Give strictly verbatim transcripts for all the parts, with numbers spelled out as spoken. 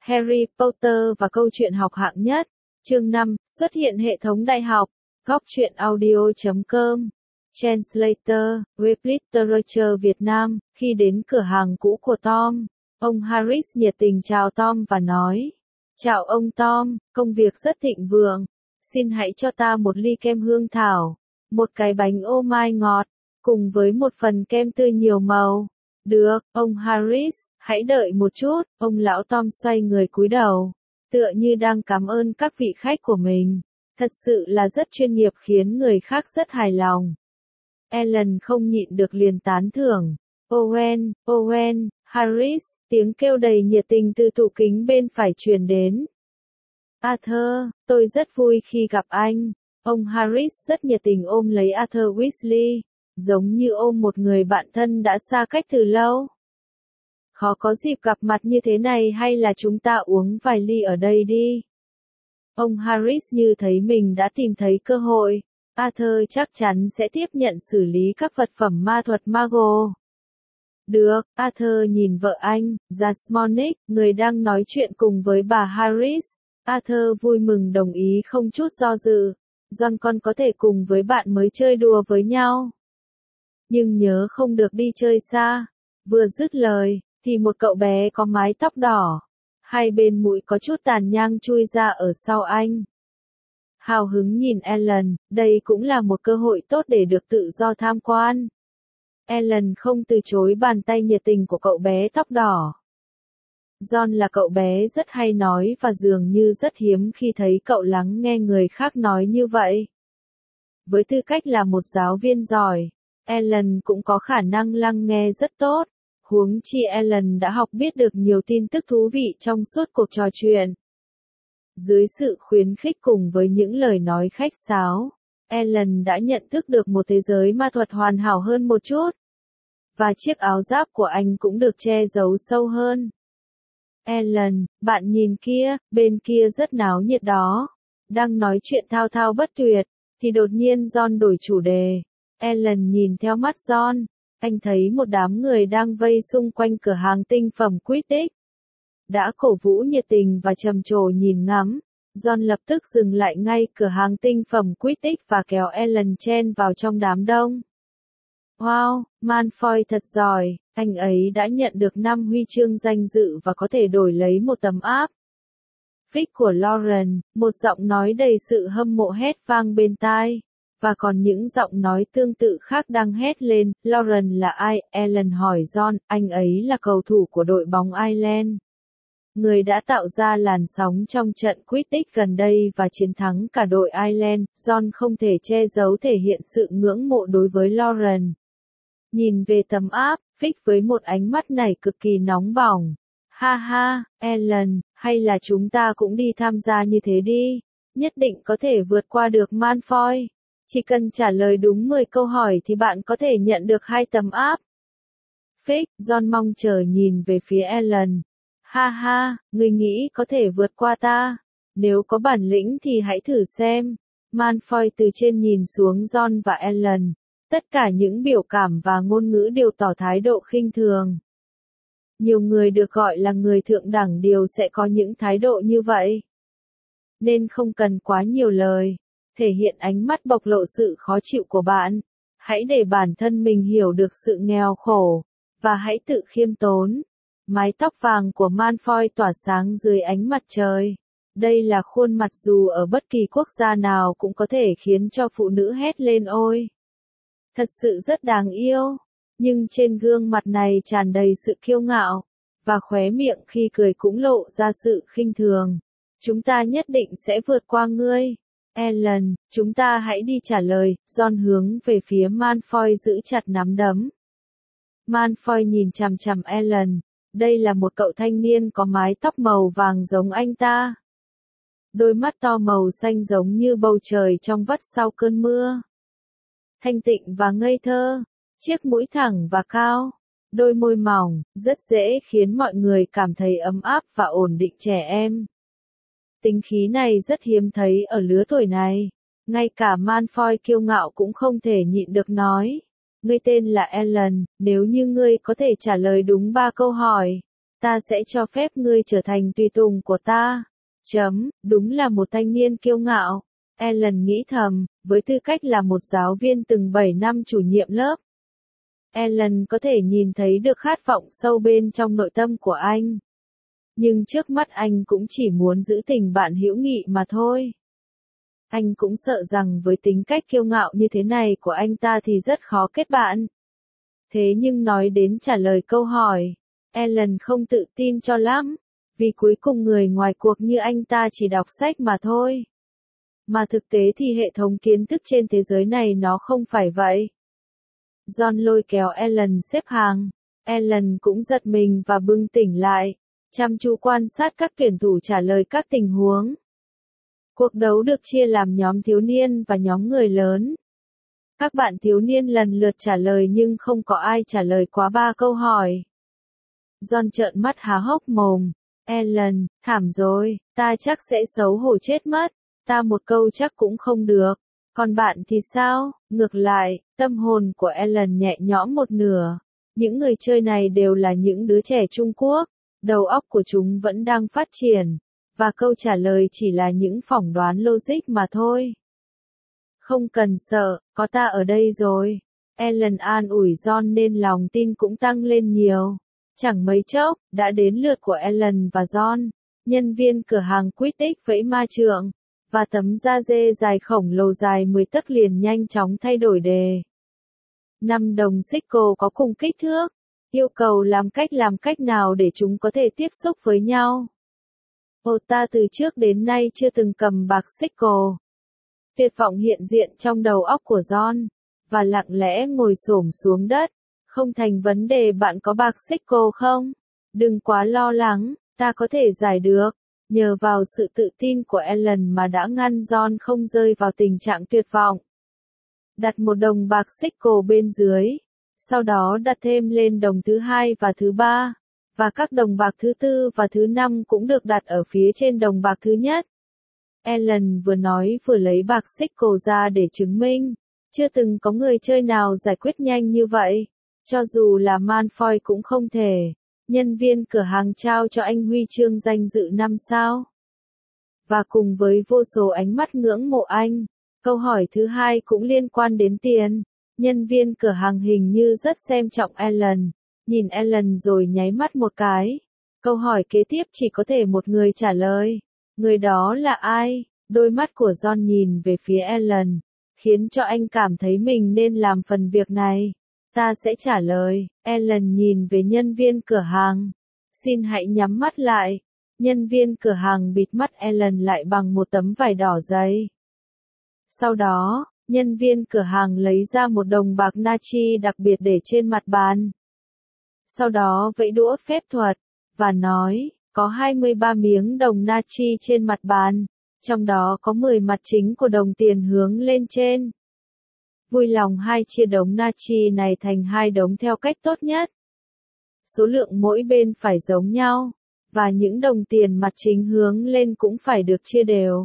Harry Potter và câu chuyện học hạng nhất. Chương năm, xuất hiện hệ thống đại học. Góc truyện audio chấm com. Translator, Web Literature Việt Nam. Khi đến cửa hàng cũ của Tom, ông Harris nhiệt tình chào Tom và nói: "Chào ông Tom, công việc rất thịnh vượng. Xin hãy cho ta một ly kem hương thảo, một cái bánh ô mai ngọt, cùng với một phần kem tươi nhiều màu." "Được, ông Harris, hãy đợi một chút." Ông lão Tom xoay người cúi đầu, tựa như đang cảm ơn các vị khách của mình. Thật sự là rất chuyên nghiệp, khiến người khác rất hài lòng. Ellen không nhịn được liền tán thưởng. "Owen, Owen, Harris," tiếng kêu đầy nhiệt tình từ tủ kính bên phải truyền đến. "Arthur, tôi rất vui khi gặp anh." Ông Harris rất nhiệt tình ôm lấy Arthur Weasley, giống như ôm một người bạn thân đã xa cách từ lâu. "Khó có dịp gặp mặt như thế này, hay là chúng ta uống vài ly ở đây đi?" Ông Harris như thấy mình đã tìm thấy cơ hội. Arthur chắc chắn sẽ tiếp nhận xử lý các vật phẩm ma thuật Mago. "Được." Arthur nhìn vợ anh, Jasmonic, người đang nói chuyện cùng với bà Harris. Arthur vui mừng đồng ý không chút do dự. "John, con có thể cùng với bạn mới chơi đùa với nhau. Nhưng nhớ không được đi chơi xa." Vừa dứt lời, thì một cậu bé có mái tóc đỏ, hai bên mũi có chút tàn nhang chui ra ở sau anh. Hào hứng nhìn Ellen, đây cũng là một cơ hội tốt để được tự do tham quan. Ellen không từ chối bàn tay nhiệt tình của cậu bé tóc đỏ. John là cậu bé rất hay nói và dường như rất hiếm khi thấy cậu lắng nghe người khác nói như vậy. Với tư cách là một giáo viên giỏi, Ellen cũng có khả năng lắng nghe rất tốt. Huống chi Ellen đã học biết được nhiều tin tức thú vị trong suốt cuộc trò chuyện. Dưới sự khuyến khích cùng với những lời nói khách sáo, Ellen đã nhận thức được một thế giới ma thuật hoàn hảo hơn một chút. Và chiếc áo giáp của anh cũng được che giấu sâu hơn. "Ellen, bạn nhìn kia, bên kia rất náo nhiệt đó." Đang nói chuyện thao thao bất tuyệt, thì đột nhiên John đổi chủ đề. Ellen nhìn theo mắt John. Anh thấy một đám người đang vây xung quanh cửa hàng tinh phẩm Quidditch. Đã cổ vũ nhiệt tình và trầm trồ nhìn ngắm, John lập tức dừng lại ngay cửa hàng tinh phẩm Quidditch và kéo Ellen chen vào trong đám đông. "Wow, Malfoy thật giỏi, anh ấy đã nhận được năm huy chương danh dự và có thể đổi lấy một tấm áp." Phích của Lauren, một giọng nói đầy sự hâm mộ hét vang bên tai. Và còn những giọng nói tương tự khác đang hét lên. "Lauren là ai?" Ellen hỏi John. "Anh ấy là cầu thủ của đội bóng Ireland, người đã tạo ra làn sóng trong trận Quidditch gần đây và chiến thắng cả đội Ireland." John không thể che giấu thể hiện sự ngưỡng mộ đối với Lauren. Nhìn về tấm áp, Phích với một ánh mắt này cực kỳ nóng bỏng. "Ha ha, Ellen, hay là chúng ta cũng đi tham gia như thế đi. Nhất định có thể vượt qua được Malfoy. Chỉ cần trả lời đúng mười câu hỏi thì bạn có thể nhận được hai tấm áp." Phích, John mong chờ nhìn về phía Ellen. "Ha ha, ngươi nghĩ có thể vượt qua ta? Nếu có bản lĩnh thì hãy thử xem." Malfoy từ trên nhìn xuống John và Ellen. Tất cả những biểu cảm và ngôn ngữ đều tỏ thái độ khinh thường. Nhiều người được gọi là người thượng đẳng đều sẽ có những thái độ như vậy. Nên không cần quá nhiều lời. Thể hiện ánh mắt bộc lộ sự khó chịu của bạn. Hãy để bản thân mình hiểu được sự nghèo khổ. Và hãy tự khiêm tốn. Mái tóc vàng của Malfoy tỏa sáng dưới ánh mặt trời. Đây là khuôn mặt dù ở bất kỳ quốc gia nào cũng có thể khiến cho phụ nữ hét lên ôi. Thật sự rất đáng yêu. Nhưng trên gương mặt này tràn đầy sự kiêu ngạo. Và khóe miệng khi cười cũng lộ ra sự khinh thường. "Chúng ta nhất định sẽ vượt qua ngươi. Ellen, chúng ta hãy đi trả lời." John hướng về phía Malfoy giữ chặt nắm đấm. Malfoy nhìn chằm chằm Ellen. Đây là một cậu thanh niên có mái tóc màu vàng giống anh ta. Đôi mắt to màu xanh giống như bầu trời trong vắt sau cơn mưa. Thanh tịnh và ngây thơ. Chiếc mũi thẳng và cao. Đôi môi mỏng, rất dễ khiến mọi người cảm thấy ấm áp và ổn định trẻ em. Tính khí này rất hiếm thấy ở lứa tuổi này. Ngay cả Malfoy kiêu ngạo cũng không thể nhịn được nói. "Ngươi tên là Ellen, nếu như ngươi có thể trả lời đúng ba câu hỏi, Ta sẽ cho phép ngươi trở thành tùy tùng của ta. Chấm, đúng là một thanh niên kiêu ngạo. Ellen nghĩ thầm, với tư cách là một giáo viên từng bảy năm chủ nhiệm lớp. Ellen có thể nhìn thấy được khát vọng sâu bên trong nội tâm của anh. Nhưng trước mắt anh cũng chỉ muốn giữ tình bạn hữu nghị mà thôi. Anh cũng sợ rằng với tính cách kiêu ngạo như thế này của anh ta thì rất khó kết bạn. Thế nhưng nói đến trả lời câu hỏi, Ellen không tự tin cho lắm, vì cuối cùng người ngoài cuộc như anh ta chỉ đọc sách mà thôi. Mà thực tế thì hệ thống kiến thức trên thế giới này nó không phải vậy. John lôi kéo Ellen xếp hàng. Ellen cũng giật mình và bừng tỉnh lại, chăm chú quan sát các tuyển thủ trả lời các tình huống. Cuộc đấu được chia làm nhóm thiếu niên và nhóm người lớn. Các bạn thiếu niên lần lượt trả lời nhưng không có ai trả lời quá ba câu hỏi. John trợn mắt há hốc mồm. Ellen, thảm rồi, ta chắc sẽ xấu hổ chết mất. Ta một câu chắc cũng không được. Còn bạn thì sao? Ngược lại, tâm hồn của Ellen nhẹ nhõm một nửa. Những người chơi này đều là những đứa trẻ Trung Quốc. Đầu óc của chúng vẫn đang phát triển. Và câu trả lời chỉ là những phỏng đoán logic mà thôi. Không cần sợ, có ta ở đây rồi. Ellen an ủi John nên lòng tin cũng tăng lên nhiều. Chẳng mấy chốc, đã đến lượt của Ellen và John. Nhân viên cửa hàng Quidditch vẫy ma trượng. Và tấm da dê dài khổng lồ dài mười tấc liền nhanh chóng thay đổi đề. Năm đồng sickle có cùng kích thước. Yêu cầu làm cách làm cách nào để chúng có thể tiếp xúc với nhau. Ồ, ta từ trước đến nay chưa từng cầm bạc sickle. Tuyệt vọng hiện diện trong đầu óc của John. Và lặng lẽ ngồi xổm xuống đất. Không thành vấn đề, bạn có bạc sickle không? Đừng quá lo lắng, ta có thể giải được. Nhờ vào sự tự tin của Ellen mà đã ngăn John không rơi vào tình trạng tuyệt vọng. Đặt một đồng bạc sickle bên dưới. Sau đó đặt thêm lên đồng thứ hai và thứ ba. Và các đồng bạc thứ tư và thứ năm cũng được đặt ở phía trên đồng bạc thứ nhất. Ellen vừa nói vừa lấy bạc sickle ra để chứng minh. Chưa từng có người chơi nào giải quyết nhanh như vậy. Cho dù là Malfoy cũng không thể. Nhân viên cửa hàng trao cho anh huy chương danh dự năm sao. Và cùng với vô số ánh mắt ngưỡng mộ anh, câu hỏi thứ hai cũng liên quan đến tiền. Nhân viên cửa hàng hình như rất xem trọng Ellen. Nhìn Ellen rồi nháy mắt một cái. Câu hỏi kế tiếp chỉ có thể một người trả lời. Người đó là ai? Đôi mắt của John nhìn về phía Ellen, khiến cho anh cảm thấy mình nên làm phần việc này. Ta sẽ trả lời. Ellen nhìn về nhân viên cửa hàng. Xin hãy nhắm mắt lại. Nhân viên cửa hàng bịt mắt Ellen lại bằng một tấm vải đỏ dày. Sau đó, nhân viên cửa hàng lấy ra một đồng bạc natri đặc biệt để trên mặt bàn. Sau đó vẫy đũa phép thuật, và nói, có hai mươi ba miếng đồng natri trên mặt bàn, trong đó có mười mặt chính của đồng tiền hướng lên trên. Vui lòng hai chia đống natri này thành hai đống theo cách tốt nhất. Số lượng mỗi bên phải giống nhau, và những đồng tiền mặt chính hướng lên cũng phải được chia đều.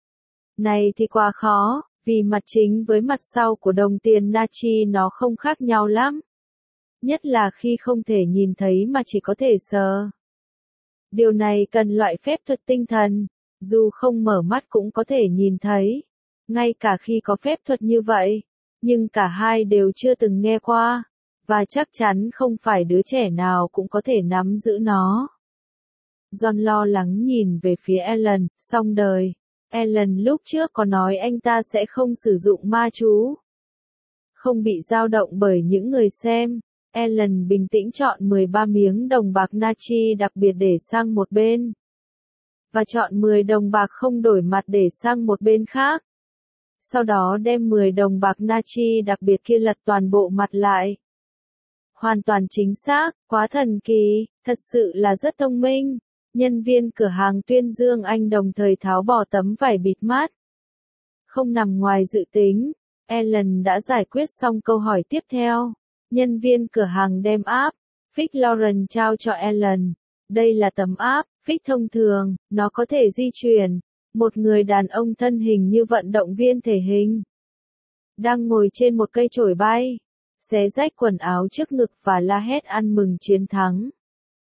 Này thì quá khó, vì mặt chính với mặt sau của đồng tiền natri nó không khác nhau lắm. Nhất là khi không thể nhìn thấy mà chỉ có thể sờ. Điều này cần loại phép thuật tinh thần, dù không mở mắt cũng có thể nhìn thấy. Ngay cả khi có phép thuật như vậy, nhưng cả hai đều chưa từng nghe qua, và chắc chắn không phải đứa trẻ nào cũng có thể nắm giữ nó. John lo lắng nhìn về phía Ellen, xong đời. Ellen lúc trước có nói anh ta sẽ không sử dụng ma chú. Không bị dao động bởi những người xem, Ellen bình tĩnh chọn mười ba miếng đồng bạc natri đặc biệt để sang một bên. Và chọn mười đồng bạc không đổi mặt để sang một bên khác. Sau đó đem mười đồng bạc natri đặc biệt kia lật toàn bộ mặt lại. Hoàn toàn chính xác, quá thần kỳ, thật sự là rất thông minh. Nhân viên cửa hàng tuyên dương anh đồng thời tháo bỏ tấm vải bịt mắt. Không nằm ngoài dự tính, Ellen đã giải quyết xong câu hỏi tiếp theo. Nhân viên cửa hàng đem áp, Fix Lauren trao cho Ellen. Đây là tấm áp, Fix thông thường, nó có thể di chuyển. Một người đàn ông thân hình như vận động viên thể hình. Đang ngồi trên một cây chổi bay. Xé rách quần áo trước ngực và la hét ăn mừng chiến thắng.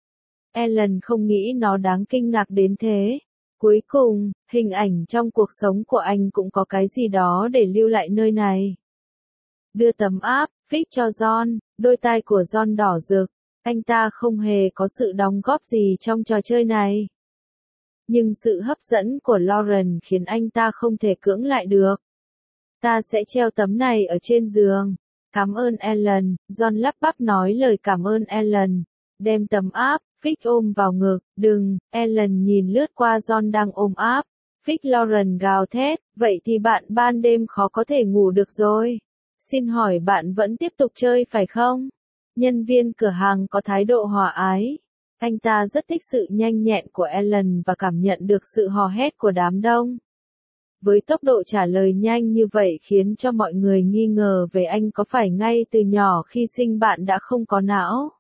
Alan không nghĩ nó đáng kinh ngạc đến thế. Cuối cùng, hình ảnh trong cuộc sống của anh cũng có cái gì đó để lưu lại nơi này. Đưa tấm áp, fix cho John, đôi tai của John đỏ rực. Anh ta không hề có sự đóng góp gì trong trò chơi này. Nhưng sự hấp dẫn của Lauren khiến anh ta không thể cưỡng lại được. Ta sẽ treo tấm này ở trên giường. Cảm ơn Alan, John lắp bắp nói lời cảm ơn Alan. Đem tấm áp, Fix ôm vào ngực, đừng, Alan nhìn lướt qua John đang ôm áp. Fix Lauren gào thét, vậy thì bạn ban đêm khó có thể ngủ được rồi. Xin hỏi bạn vẫn tiếp tục chơi phải không? Nhân viên cửa hàng có thái độ hòa ái. Anh ta rất thích sự nhanh nhẹn của Alan và cảm nhận được sự hò hét của đám đông. Với tốc độ trả lời nhanh như vậy khiến cho mọi người nghi ngờ về anh có phải ngay từ nhỏ khi sinh bạn đã không có não.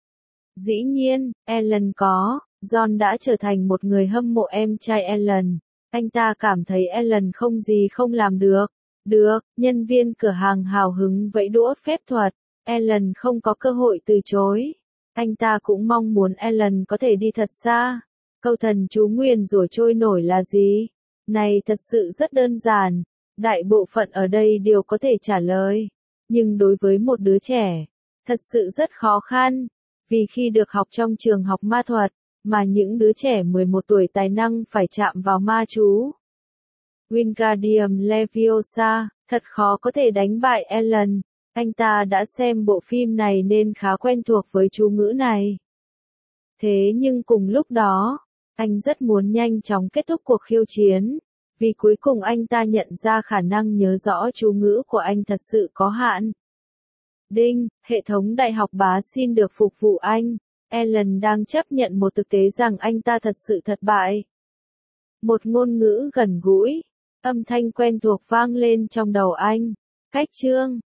Dĩ nhiên, Alan có, John đã trở thành một người hâm mộ em trai Alan. Anh ta cảm thấy Alan không gì không làm được. Được, nhân viên cửa hàng hào hứng vẫy đũa phép thuật. Alan không có cơ hội từ chối. Anh ta cũng mong muốn Alan có thể đi thật xa. Câu thần chú nguyền rủa trôi nổi là gì? Này thật sự rất đơn giản. Đại bộ phận ở đây đều có thể trả lời. Nhưng đối với một đứa trẻ, thật sự rất khó khăn. Vì khi được học trong trường học ma thuật, mà những đứa trẻ mười một tuổi tài năng phải chạm vào ma chú. Wingardium Leviosa, thật khó có thể đánh bại Alan. Anh ta đã xem bộ phim này nên khá quen thuộc với chú ngữ này. Thế nhưng cùng lúc đó, anh rất muốn nhanh chóng kết thúc cuộc khiêu chiến, vì cuối cùng anh ta nhận ra khả năng nhớ rõ chú ngữ của anh thật sự có hạn. Đinh, hệ thống đại học bá xin được phục vụ anh. Alan đang chấp nhận một thực tế rằng anh ta thật sự thất bại. Một ngôn ngữ gần gũi, âm thanh quen thuộc vang lên trong đầu anh. Cách chương